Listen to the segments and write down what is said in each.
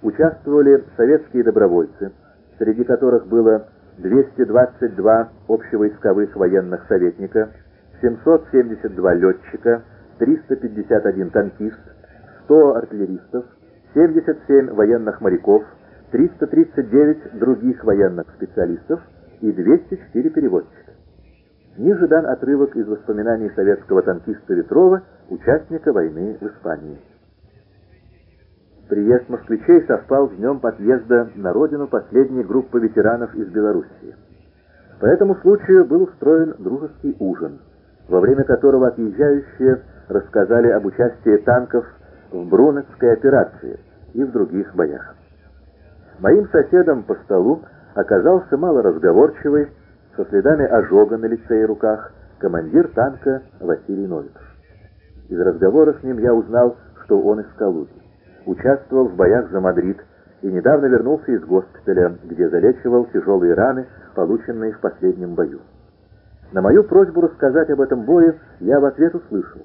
участвовали советские добровольцы, среди которых было 222 общевойсковых военных советника, 772 летчика, 351 танкист, 100 артиллеристов, 77 военных моряков, 339 других военных специалистов и 204 переводчика. Ниже дан отрывок из воспоминаний советского танкиста Ветрова, участника войны в Испании. Приезд москвичей совпал с днем отъезда на родину последней группы ветеранов из Белоруссии. По этому случаю был устроен дружеский ужин, во время которого отъезжающие рассказали об участии танков в Брунетской операции и в других боях. Моим соседом по столу оказался малоразговорчивый, со следами ожога на лице и руках, командир танка Василий Новиков. Из разговора с ним я узнал, что он из Калуги. Участвовал в боях за Мадрид и недавно вернулся из госпиталя, где залечивал тяжелые раны, полученные в последнем бою. На мою просьбу рассказать об этом бое я в ответ услышал: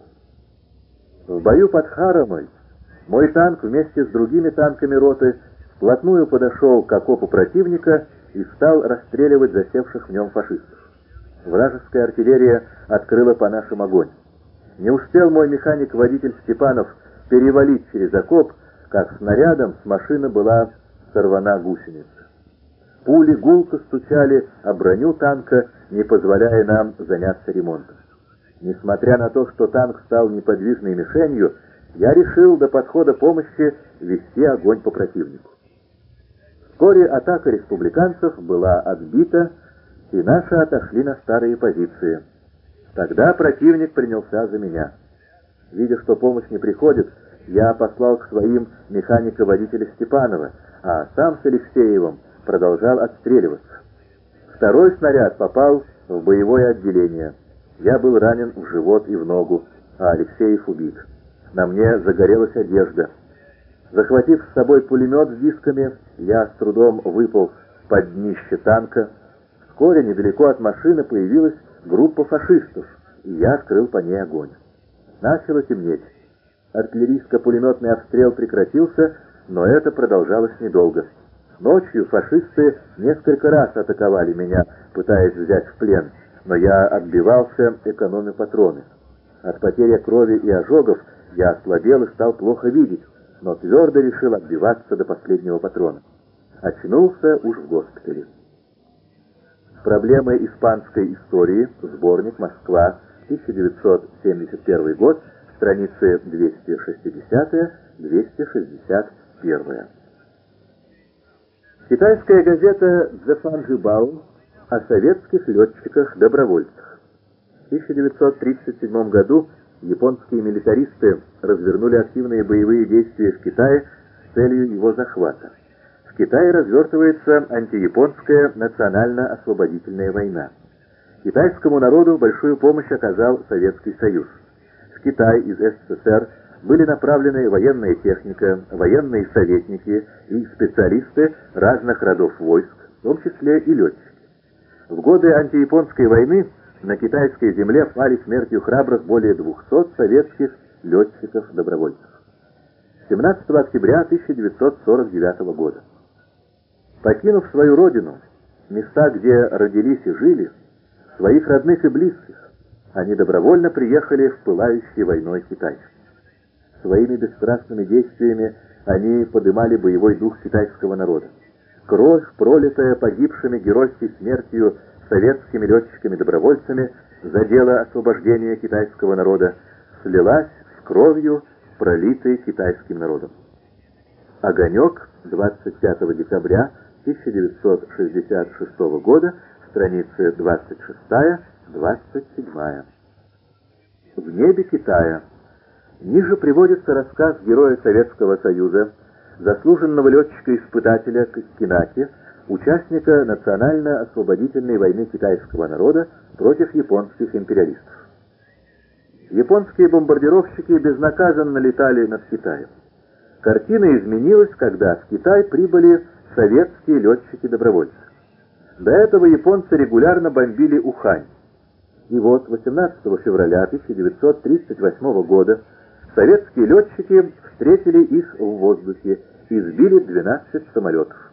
в бою под Харомой мой танк вместе с другими танками роты вплотную подошел к окопу противника и стал расстреливать засевших в нем фашистов. Вражеская артиллерия открыла по нашим огонь. Не успел мой механик-водитель Степанов перевалить через окоп, как снарядом с машины была сорвана гусеница. Пули гулко стучали о броню танка, не позволяя нам заняться ремонтом. Несмотря на то, что танк стал неподвижной мишенью, я решил до подхода помощи вести огонь по противнику. Вскоре атака республиканцев была отбита, и наши отошли на старые позиции. Тогда противник принялся за меня. Видя, что помощь не приходит, я послал к своим механика-водителя Степанова, а сам с Алексеевым продолжал отстреливаться. Второй снаряд попал в боевое отделение. Я был ранен в живот и в ногу, а Алексеев убит. На мне загорелась одежда. Захватив с собой пулемет с дисками, я с трудом выполз под днище танка. Вскоре недалеко от машины появилась группа фашистов, и я открыл по ней огонь. Начало темнеть. Артиллерийско-пулеметный обстрел прекратился, но это продолжалось недолго. Ночью фашисты несколько раз атаковали меня, пытаясь взять в плен, но я отбивался, экономя патроны. От потери крови и ожогов я ослабел и стал плохо видеть, но твердо решил отбиваться до последнего патрона. Очнулся уж в госпитале. Проблемы испанской истории. Сборник. Москва. 1971 год. Страницы 260-261. Китайская газета «The Fanjibao» о советских летчиках-добровольцах. В 1937 году японские милитаристы развернули активные боевые действия в Китае с целью его захвата. В Китае развертывается антияпонская национально-освободительная война. Китайскому народу большую помощь оказал Советский Союз. В Китай из СССР были направлены военная техника, военные советники и специалисты разных родов войск, в том числе и летчики. В годы антияпонской войны на китайской земле пали смертью храбрых более 200 советских летчиков-добровольцев. 17 октября 1949 года. Покинув свою родину, места, где родились и жили, своих родных и близких, они добровольно приехали в пылающий войной Китай. Своими бесстрастными действиями они поднимали боевой дух китайского народа. Кровь, пролитая погибшими геройской смертью советскими летчиками-добровольцами за дело освобождения китайского народа, слилась с кровью, пролитой китайским народом. Огонек, 25 декабря 1966 года, страницы 26-27. В небе Китая. Ниже приводится рассказ героя Советского Союза, заслуженного летчика-испытателя Костинаки, участника национально-освободительной войны китайского народа против японских империалистов. Японские бомбардировщики безнаказанно летали над Китаем. Картина изменилась, когда в Китай прибыли советские летчики-добровольцы. До этого японцы регулярно бомбили Ухань. И вот 18 февраля 1938 года советские летчики встретили их в воздухе и сбили 12 самолетов.